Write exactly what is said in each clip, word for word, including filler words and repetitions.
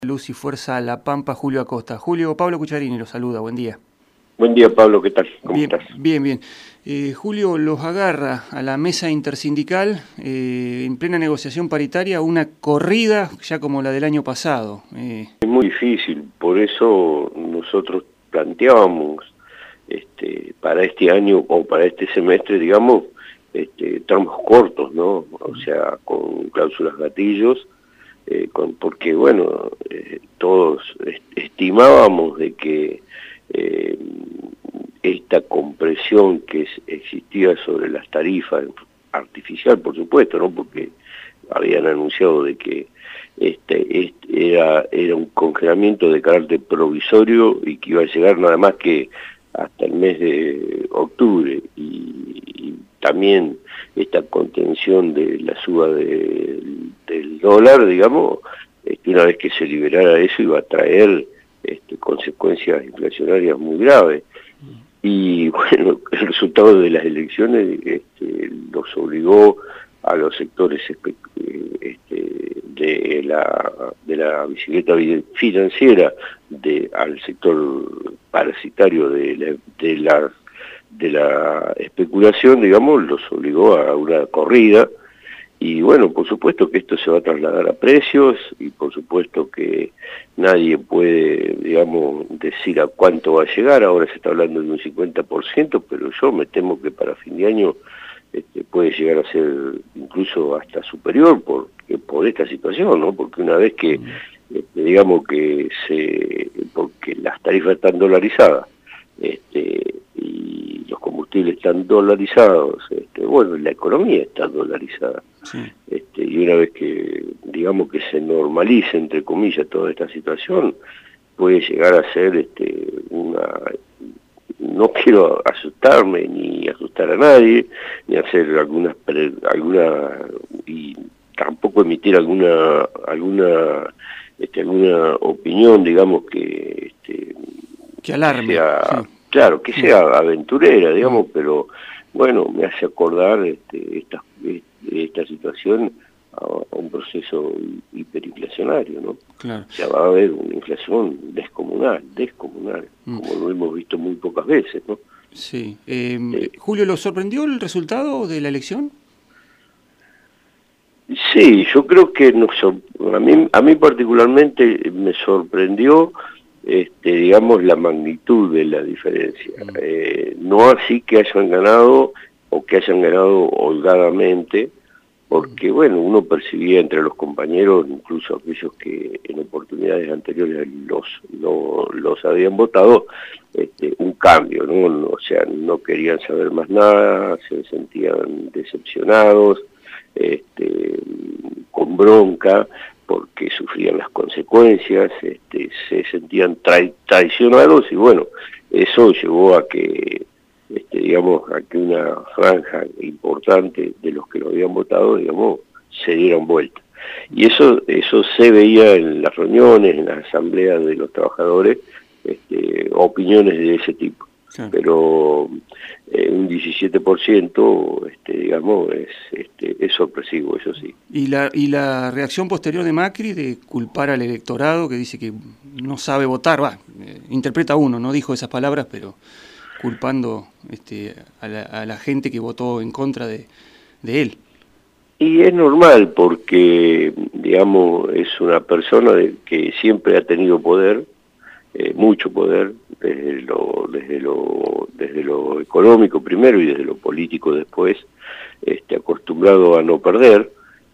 Luz y Fuerza La Pampa, Julio Acosta. Julio, Pablo Cucharini lo saluda, buen día. Buen día, Pablo, ¿qué tal? ¿Cómo bien, estás? Bien, bien. Eh, Julio, los agarra a la mesa intersindical eh, en plena negociación paritaria una corrida ya como la del año pasado. Eh... Es muy difícil, por eso nosotros planteábamos este, para este año o para este semestre, digamos, este, tramos cortos, ¿no? O sea, con cláusulas gatillos, eh, con, porque, bueno, eh, todos est estimábamos de que eh, esta compresión que existía sobre las tarifas, artificial por supuesto, ¿no? Porque habían anunciado de que este, este era, era un congelamiento de carácter provisorio y que iba a llegar nada más que hasta el mes de octubre, y, y también esta contención de la suba de, del dólar, digamos, este, una vez que se liberara eso iba a traer este, consecuencias inflacionarias muy graves. Y bueno, el resultado de las elecciones este, los obligó a los sectores este, de, la, de la bicicleta financiera, de, al sector parasitario de la, de, la, de la especulación, digamos, los obligó a una corrida. Y bueno, por supuesto que esto se va a trasladar a precios y por supuesto que nadie puede, digamos, decir a cuánto va a llegar. Ahora se está hablando de un cincuenta por ciento, pero yo me temo que para fin de año este, puede llegar a ser incluso hasta superior por, por esta situación, ¿no? Porque una vez que, este, digamos que se, porque las tarifas están dolarizadas, este, y los combustibles están dolarizados, este, bueno, la economía está dolarizada. Sí. Este, y una vez que, digamos que se normalice, entre comillas, toda esta situación, puede llegar a ser este, una... No quiero asustarme ni asustar a nadie, ni hacer alguna, alguna y tampoco emitir alguna alguna este, alguna opinión, digamos, que este, que alarme, que sea, sí. Claro, que sí. sea aventurera, digamos, sí. Pero bueno, me hace acordar este, esta, esta situación a, a un proceso hiperinflacionario, ¿no? Claro. O sea, va a haber una inflación descomunal, descomunal, mm. como lo hemos visto muy pocas veces, ¿no? Sí. Eh, eh, Julio, ¿lo sorprendió el resultado de la elección? Sí, yo creo que nos, a mí, a mí particularmente me sorprendió, este, digamos, la magnitud de la diferencia. Mm. Eh, no así que hayan ganado o que hayan ganado holgadamente, porque, bueno, uno percibía entre los compañeros, incluso aquellos que en oportunidades anteriores los, no, los habían votado, este, un cambio, ¿no? ¿no? O sea, no querían saber más nada, se sentían decepcionados, este, con bronca, porque sufrían las consecuencias, este, se sentían trai traicionados, y bueno, eso llevó a que... Este, digamos, a que una franja importante de los que lo habían votado, digamos, se dieran vuelta. Y eso eso se veía en las reuniones, en las asambleas de los trabajadores, este, opiniones de ese tipo. Sí. Pero eh, un diecisiete por ciento, este, digamos, es, este, es sorpresivo, eso sí. ¿Y la, y la reacción posterior de Macri de culpar al electorado, que dice que no sabe votar? Va, eh, interpreta uno, no dijo esas palabras, pero... culpando este, a, la, a la gente que votó en contra de, de él. Y es normal porque, digamos, es una persona de, que siempre ha tenido poder, eh, mucho poder, desde lo, desde, lo, desde lo económico primero y desde lo político después, este, acostumbrado a no perder,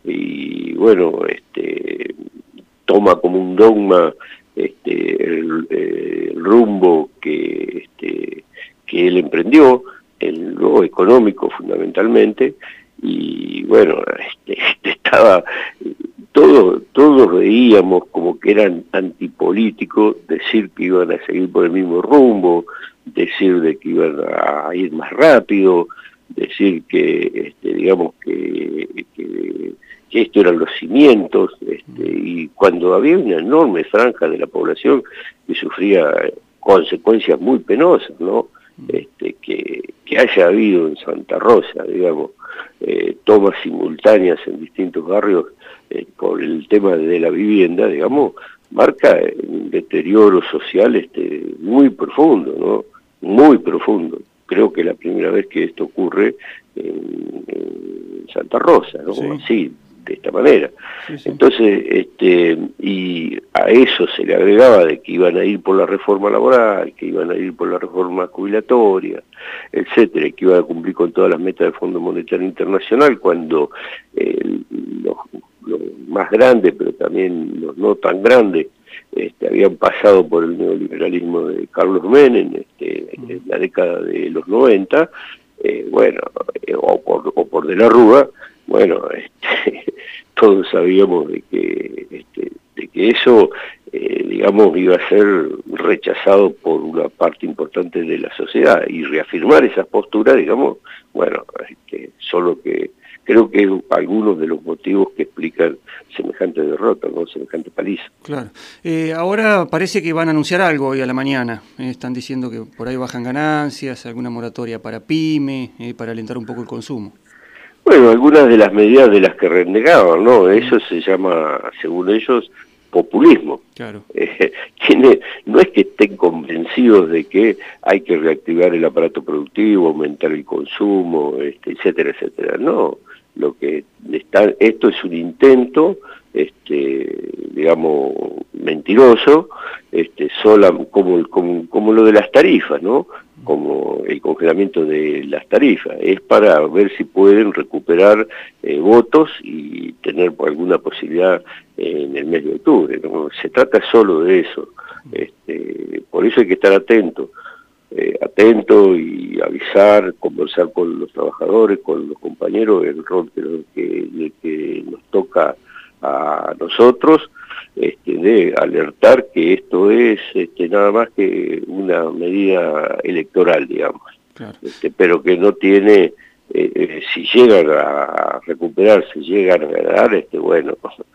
y bueno, este, toma como un dogma este, el, el rumbo que... Este, que él emprendió, en lo económico fundamentalmente, y bueno, este, estaba, todos, todos veíamos como que eran antipolíticos, decir que iban a seguir por el mismo rumbo, decir de que iban a ir más rápido, decir que, este, digamos, que, que, que esto eran los cimientos, este, y cuando había una enorme franja de la población que sufría consecuencias muy penosas, ¿no? Este, que, que haya habido en Santa Rosa, digamos, eh, tomas simultáneas en distintos barrios eh, por el tema de la vivienda, digamos, marca un deterioro social este, muy profundo, ¿no? Muy profundo. Creo que es la primera vez que esto ocurre en, en Santa Rosa, ¿no? Sí. Así, de esta manera. Sí, sí. Entonces, este, y a eso se le agregaba de que iban a ir por la reforma laboral, que iban a ir por la reforma jubilatoria, etcétera, que iban a cumplir con todas las metas del Fondo Monetario Internacional, cuando eh, los, los más grandes, pero también los no tan grandes, este, habían pasado por el neoliberalismo de Carlos Menem este, en la década de los noventa, eh, bueno, eh, o, por, o por De la Rúa, bueno, este, todos sabíamos de que, este, de que eso, eh, digamos, iba a ser rechazado por una parte importante de la sociedad, y reafirmar esas posturas, digamos, bueno, este, solo que creo que es algunos de los motivos que explican semejante derrota, ¿no? Semejante paliza. Claro. Eh, ahora parece que van a anunciar algo hoy a la mañana. Eh, están diciendo que por ahí bajan ganancias, alguna moratoria para pyme, eh, para alentar un poco el consumo. Bueno, algunas de las medidas de las que renegaban, ¿no? Eso se llama, según ellos, populismo. Claro. Eh, tiene, no es que estén convencidos de que hay que reactivar el aparato productivo, aumentar el consumo, este, etcétera, etcétera. No, lo que está, esto es un intento, este, digamos, mentiroso, este, sola, como, como, como lo de las tarifas, ¿no? Como el congelamiento de las tarifas, es para ver si pueden recuperar eh, votos y tener alguna posibilidad en el mes de octubre, ¿no? Se trata solo de eso, este, por eso hay que estar atento, eh, atento y avisar, conversar con los trabajadores, con los compañeros, el rol que, que, que nos toca a nosotros, este, de alertar que esto es este, nada más que una medida electoral, digamos, claro. este, pero que no tiene, eh, eh, si llegan a recuperar, si llegan a ganar, este, bueno,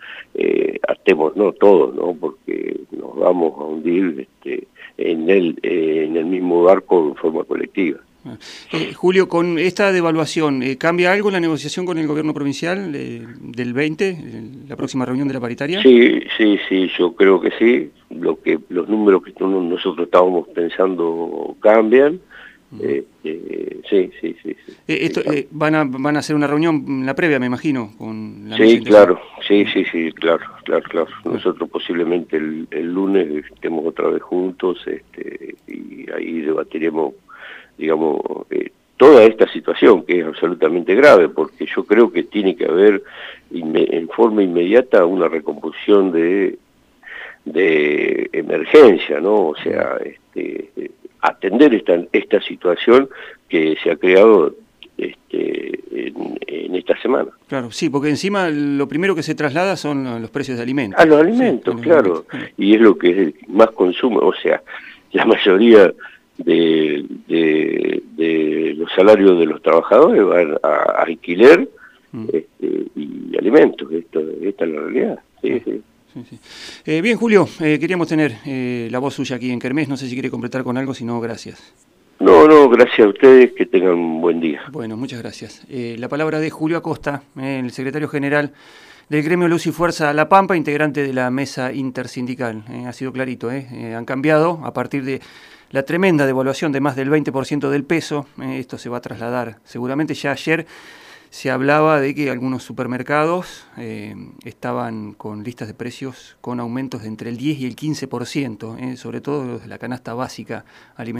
eh, atemos no todos, ¿no? Porque nos vamos a hundir este, en, el, eh, en el mismo barco en forma colectiva. Eh, Julio, con esta devaluación, eh, ¿cambia algo la negociación con el gobierno provincial eh, del veinte, la próxima reunión de la paritaria? Sí, sí, sí, yo creo que sí. Lo que los números que nosotros estábamos pensando cambian. Uh-huh. eh, eh, sí, sí, sí. sí. Eh, esto, eh, van a van a hacer una reunión, la previa, me imagino, con la Sí, claro, sí, sí, sí, claro, claro, claro. Nosotros posiblemente el, el lunes estemos otra vez juntos, este, y ahí debatiremos, digamos, eh, toda esta situación que es absolutamente grave, porque yo creo que tiene que haber en forma inmediata una recomposición de, de emergencia, ¿no? O sea, este, atender esta, esta situación que se ha creado este, en, en esta semana. Claro, sí, porque encima lo primero que se traslada son los precios de alimentos. Ah, los alimentos, sí, claro, los alimentos. Y es lo que más consume, o sea, la mayoría De, de, de los salarios de los trabajadores van a, a alquiler mm. este, y alimentos. Esto, esta es la realidad. Sí, sí. Sí, sí. Eh, bien, Julio, eh, queríamos tener eh, la voz suya aquí en Kermés. No sé si quiere completar con algo, si no, gracias. No, no, gracias a ustedes, que tengan un buen día. Bueno, muchas gracias. Eh, la palabra de Julio Acosta, eh, el secretario general del gremio Luz y Fuerza La Pampa, integrante de la mesa intersindical. Eh, ha sido clarito, eh. Eh, han cambiado a partir de la tremenda devaluación de más del veinte por ciento del peso. Eh, esto se va a trasladar. Seguramente ya ayer se hablaba de que algunos supermercados eh, estaban con listas de precios con aumentos de entre el diez y el quince por ciento, eh, sobre todo los de la canasta básica alimentaria.